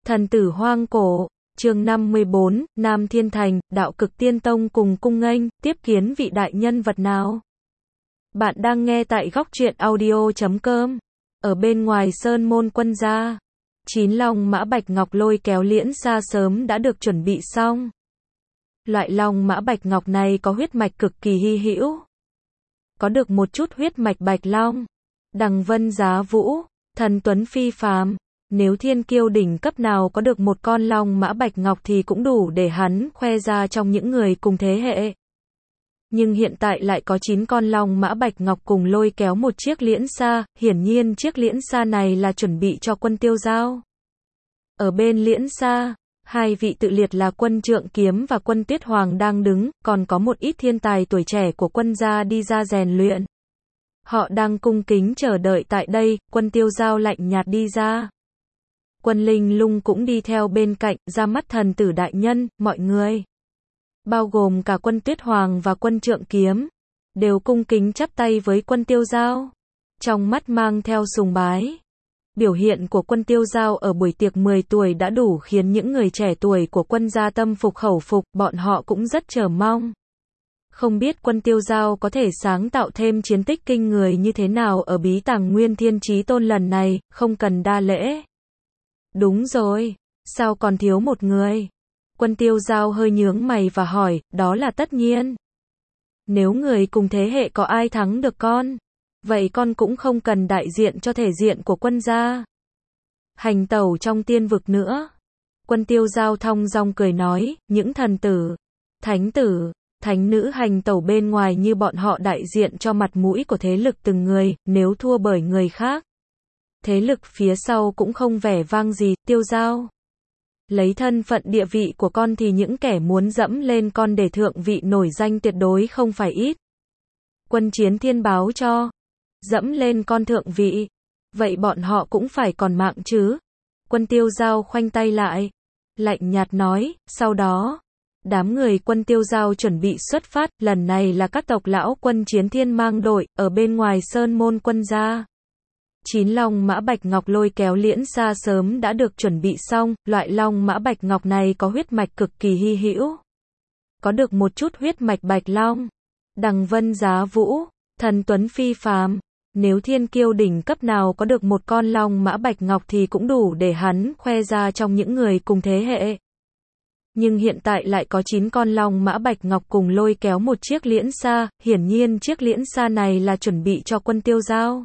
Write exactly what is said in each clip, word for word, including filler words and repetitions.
Thần tử hoang cổ, chương năm mươi bốn, Nam Thiên Thành, Đạo Cực Tiên Tông cùng cung nghênh, tiếp kiến vị đại nhân vật nào. Bạn đang nghe tại góc truyện audio chấm com. Ở bên ngoài sơn môn quân gia, chín long mã bạch ngọc lôi kéo liễn xa sớm đã được chuẩn bị xong. Loại long mã bạch ngọc này có huyết mạch cực kỳ hy hữu. Có được một chút huyết mạch bạch long, đằng vân giá vũ, thần tuấn phi phàm. Nếu thiên kiêu đỉnh cấp nào có được một con long mã bạch ngọc thì cũng đủ để hắn khoe ra trong những người cùng thế hệ. Nhưng hiện tại lại có chín con long mã bạch ngọc cùng lôi kéo một chiếc liễn xa, hiển nhiên chiếc liễn xa này là chuẩn bị cho quân tiêu giao. Ở bên liễn xa, hai vị tự liệt là quân Trượng Kiếm và quân Tuyết Hoàng đang đứng, còn có một ít thiên tài tuổi trẻ của quân gia đi ra rèn luyện. Họ đang cung kính chờ đợi tại đây, quân tiêu giao lạnh nhạt đi ra. Quân Linh Lung cũng đi theo bên cạnh, ra mắt thần tử đại nhân, mọi người, bao gồm cả quân Tuyết Hoàng và quân Trượng Kiếm, đều cung kính chắp tay với quân tiêu giao, trong mắt mang theo sùng bái. Biểu hiện của quân tiêu giao ở buổi tiệc mười tuổi đã đủ khiến những người trẻ tuổi của quân gia tâm phục khẩu phục, bọn họ cũng rất chờ mong. Không biết quân tiêu giao có thể sáng tạo thêm chiến tích kinh người như thế nào ở bí tàng Nguyên Thiên Chí Tôn lần này, không cần đa lễ. Đúng rồi, sao còn thiếu một người? Quân tiêu giao hơi nhướng mày và hỏi, đó là tất nhiên. Nếu người cùng thế hệ có ai thắng được con, vậy con cũng không cần đại diện cho thể diện của quân gia. Hành tẩu trong tiên vực nữa. Quân tiêu giao thong dong cười nói, những thần tử, thánh tử, thánh nữ hành tẩu bên ngoài như bọn họ đại diện cho mặt mũi của thế lực từng người, nếu thua bởi người khác, thế lực phía sau cũng không vẻ vang gì. Tiêu giao, lấy thân phận địa vị của con thì những kẻ muốn dẫm lên con để thượng vị nổi danh tuyệt đối không phải ít. Quân Chiến Thiên báo cho, dẫm lên con thượng vị, vậy bọn họ cũng phải còn mạng chứ. Quân tiêu giao khoanh tay lại, lạnh nhạt nói, sau đó, đám người quân tiêu giao chuẩn bị xuất phát, lần này là các tộc lão quân Chiến Thiên mang đội, ở bên ngoài sơn môn quân gia. Chín long mã bạch ngọc lôi kéo liễn xa sớm đã được chuẩn bị xong, loại long mã bạch ngọc này có huyết mạch cực kỳ hy hữu. Có được một chút huyết mạch bạch long, đằng vân giá vũ, thần tuấn phi phàm. Nếu thiên kiêu đỉnh cấp nào có được một con long mã bạch ngọc thì cũng đủ để hắn khoe ra trong những người cùng thế hệ. Nhưng hiện tại lại có chín con long mã bạch ngọc cùng lôi kéo một chiếc liễn xa, hiển nhiên chiếc liễn xa này là chuẩn bị cho quân tiêu giao.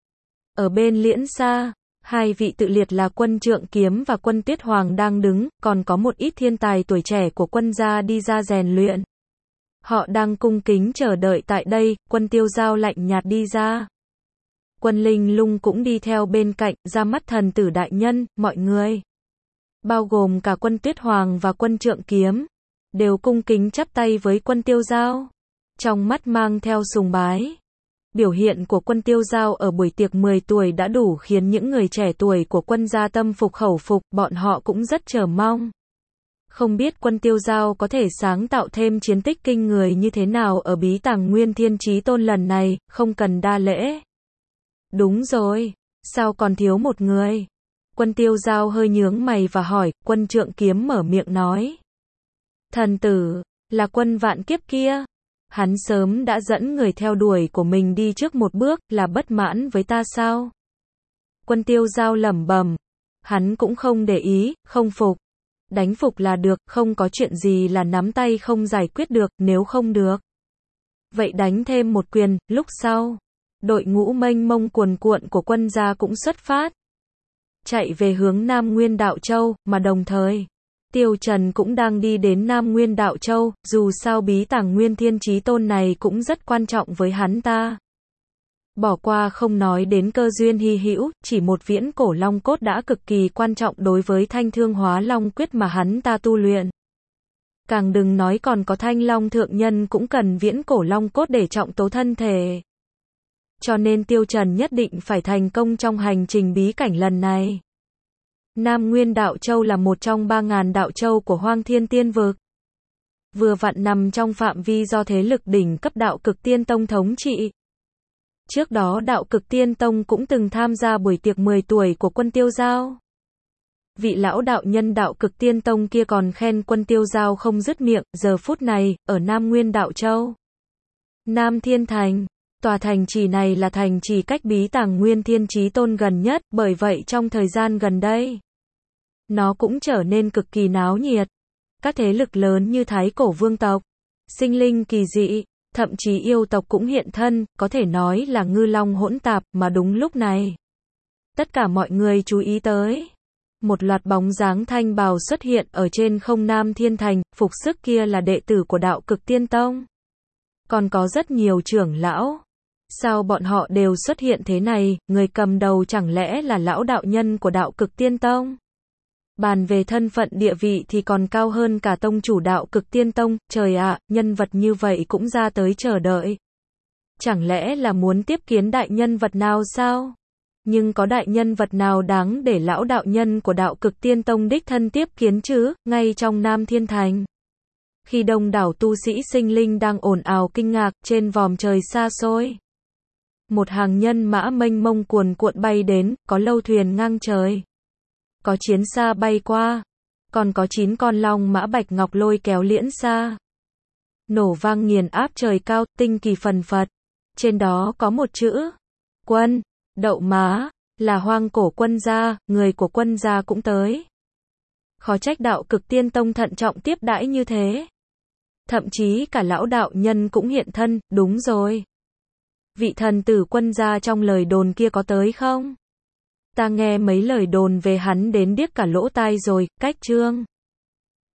Ở bên liễn xa, hai vị tự liệt là quân Trượng Kiếm và quân Tuyết Hoàng đang đứng, còn có một ít thiên tài tuổi trẻ của quân gia đi ra rèn luyện. Họ đang cung kính chờ đợi tại đây, quân tiêu giao lạnh nhạt đi ra. Quân Linh Lung cũng đi theo bên cạnh, ra mắt thần tử đại nhân, mọi người, bao gồm cả quân Tuyết Hoàng và quân Trượng Kiếm, đều cung kính chắp tay với quân tiêu giao, trong mắt mang theo sùng bái. Biểu hiện của quân tiêu giao ở buổi tiệc mười tuổi đã đủ khiến những người trẻ tuổi của quân gia tâm phục khẩu phục, bọn họ cũng rất chờ mong. Không biết quân tiêu giao có thể sáng tạo thêm chiến tích kinh người như thế nào ở bí tàng Nguyên Thiên Chí Tôn lần này, không cần đa lễ. Đúng rồi, sao còn thiếu một người? Quân tiêu giao hơi nhướng mày và hỏi, quân Trượng Kiếm mở miệng nói. Thần tử, là quân Vạn Kiếp kia. Hắn sớm đã dẫn người theo đuổi của mình đi trước một bước, là bất mãn với ta sao? Quân tiêu giao lẩm bẩm, hắn cũng không để ý, không phục. Đánh phục là được, không có chuyện gì là nắm tay không giải quyết được, nếu không được, vậy đánh thêm một quyền. Lúc sau, đội ngũ mênh mông cuồn cuộn của quân gia cũng xuất phát, chạy về hướng Nam Nguyên Đạo Châu, mà đồng thời, Tiêu Trần cũng đang đi đến Nam Nguyên Đạo Châu, dù sao bí tàng Nguyên Thiên Chí Tôn này cũng rất quan trọng với hắn ta. Bỏ qua không nói đến cơ duyên hy hữu, chỉ một viễn cổ long cốt đã cực kỳ quan trọng đối với Thanh Thương Hóa Long Quyết mà hắn ta tu luyện. Càng đừng nói còn có Thanh Long Thượng Nhân cũng cần viễn cổ long cốt để trọng tố thân thể. Cho nên Tiêu Trần nhất định phải thành công trong hành trình bí cảnh lần này. Nam Nguyên Đạo Châu là một trong ba ngàn đạo châu của Hoang Thiên Tiên Vực. Vừa vặn nằm trong phạm vi do thế lực đỉnh cấp Đạo Cực Tiên Tông thống trị. Trước đó Đạo Cực Tiên Tông cũng từng tham gia buổi tiệc mười tuổi của quân tiêu giao. Vị lão đạo nhân Đạo Cực Tiên Tông kia còn khen Quân Tiêu Giao không dứt miệng, giờ phút này, ở Nam Nguyên Đạo Châu. Nam Thiên Thành. Tòa thành trì này là thành trì cách bí tàng Nguyên Thiên Chí Tôn gần nhất, bởi vậy trong thời gian gần đây, nó cũng trở nên cực kỳ náo nhiệt. Các thế lực lớn như Thái Cổ Vương tộc, sinh linh kỳ dị, thậm chí yêu tộc cũng hiện thân, có thể nói là ngư long hỗn tạp, mà đúng lúc này, tất cả mọi người chú ý tới. Một loạt bóng dáng thanh bào xuất hiện ở trên không Nam Thiên Thành, phục sức kia là đệ tử của Đạo Cực Tiên Tông. Còn có rất nhiều trưởng lão. Sao bọn họ đều xuất hiện thế này, người cầm đầu chẳng lẽ là lão đạo nhân của Đạo Cực Tiên Tông? Bàn về thân phận địa vị thì còn cao hơn cả tông chủ Đạo Cực Tiên Tông, trời ạ, nhân vật như vậy cũng ra tới chờ đợi. Chẳng lẽ là muốn tiếp kiến đại nhân vật nào sao? Nhưng có đại nhân vật nào đáng để lão đạo nhân của Đạo Cực Tiên Tông đích thân tiếp kiến chứ, ngay trong Nam Thiên Thành. Khi đông đảo tu sĩ sinh linh đang ồn ào kinh ngạc trên vòm trời xa xôi. Một hàng nhân mã mênh mông cuồn cuộn bay đến, có lâu thuyền ngang trời. Có chiến xa bay qua. Còn có chín con long mã bạch ngọc lôi kéo liễn xa. Nổ vang nghiền áp trời cao, tinh kỳ phần phật. Trên đó có một chữ. Quân. Đậu má. Là Hoang Cổ Quân gia, người của Quân gia cũng tới. Khó trách Đạo Cực Tiên Tông thận trọng tiếp đãi như thế. Thậm chí cả lão đạo nhân cũng hiện thân, đúng rồi. Vị thần tử Quân gia trong lời đồn kia có tới không? Ta nghe mấy lời đồn về hắn đến điếc cả lỗ tai rồi, cách chương.